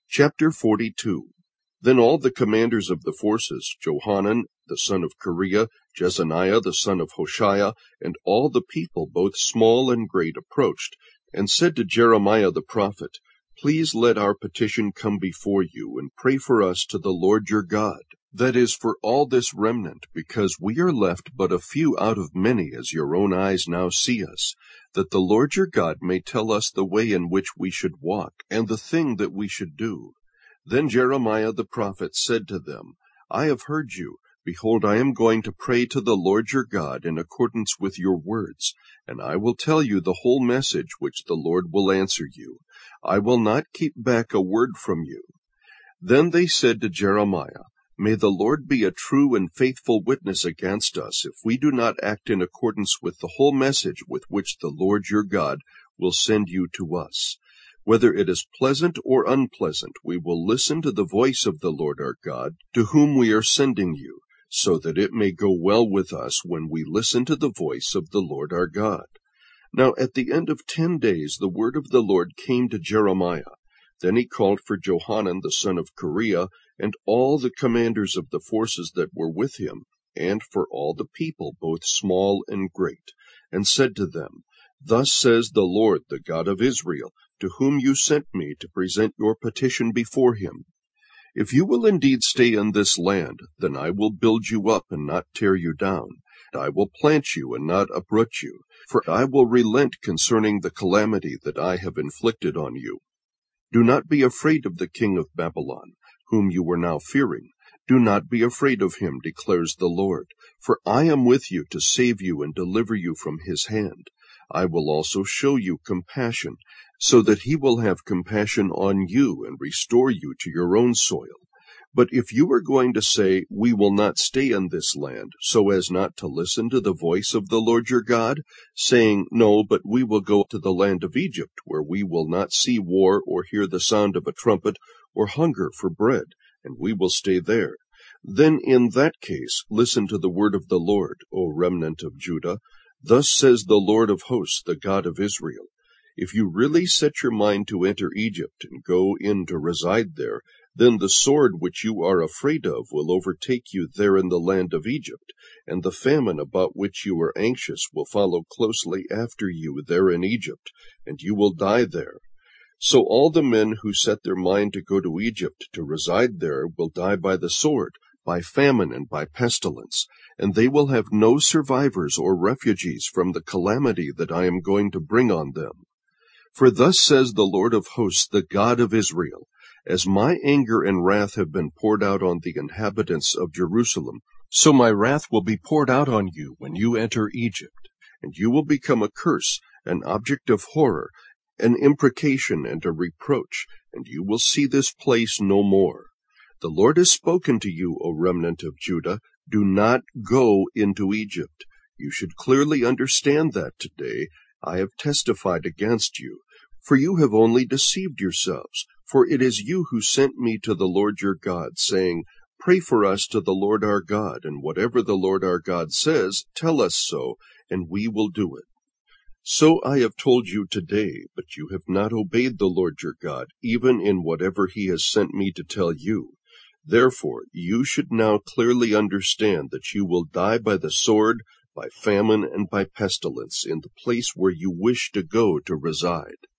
Chapter 42. Then all the commanders of the forces, Johanan the son of Kareah, Jezaniah the son of Hoshaiah, and all the people, both small and great, approached, and said to Jeremiah the prophet, Please let our petition come before you, and pray for us to the Lord your God. That is, for all this remnant, because we are left but a few out of many, as your own eyes now see us, that the Lord your God may tell us the way in which we should walk, and the thing that we should do. Then Jeremiah the prophet said to them, I have heard you. Behold, I am going to pray to the Lord your God in accordance with your words, and I will tell you the whole message which the Lord will answer you. I will not keep back a word from you. Then they said to Jeremiah, May the Lord be a true and faithful witness against us, if we do not act in accordance with the whole message with which the Lord your God will send you to us. Whether it is pleasant or unpleasant, we will listen to the voice of the Lord our God, to whom we are sending you, so that it may go well with us when we listen to the voice of the Lord our God. Now at the end of 10 days the word of the Lord came to Jeremiah. Then he called for Johanan the son of Kareah, and all the commanders of the forces that were with him, and for all the people, both small and great, and said to them, Thus says the Lord, the God of Israel, to whom you sent me to present your petition before him. If you will indeed stay in this land, then I will build you up and not tear you down. I will plant you and not uproot you, for I will relent concerning the calamity that I have inflicted on you. Do not be afraid of the king of Babylon, whom you are now fearing. Do not be afraid of him, declares the Lord, for I am with you to save you and deliver you from his hand. I will also show you compassion, so that he will have compassion on you and restore you to your own soil. But if you are going to say, We will not stay in this land, so as not to listen to the voice of the Lord your God, saying, No, but we will go to the land of Egypt, where we will not see war or hear the sound of a trumpet or hunger for bread, and we will stay there, then in that case listen to the word of the Lord, O remnant of Judah. Thus says the Lord of hosts, the God of Israel, If you really set your mind to enter Egypt and go in to reside there, then the sword which you are afraid of will overtake you there in the land of Egypt, and the famine about which you are anxious will follow closely after you there in Egypt, and you will die there. So all the men who set their mind to go to Egypt to reside there will die by the sword, by famine, and by pestilence, and they will have no survivors or refugees from the calamity that I am going to bring on them. For thus says the Lord of hosts, the God of Israel, As my anger and wrath have been poured out on the inhabitants of Jerusalem, so my wrath will be poured out on you when you enter Egypt, and you will become a curse, an object of horror, an imprecation and a reproach, and you will see this place no more. The Lord has spoken to you, O remnant of Judah. Do not go into Egypt. You should clearly understand that today I have testified against you, for you have only deceived yourselves. For it is you who sent me to the Lord your God, saying, Pray for us to the Lord our God, and whatever the Lord our God says, tell us so, and we will do it. So I have told you today, but you have not obeyed the Lord your God, even in whatever he has sent me to tell you. Therefore you should now clearly understand that you will die by the sword, by famine, and by pestilence in the place where you wish to go to reside.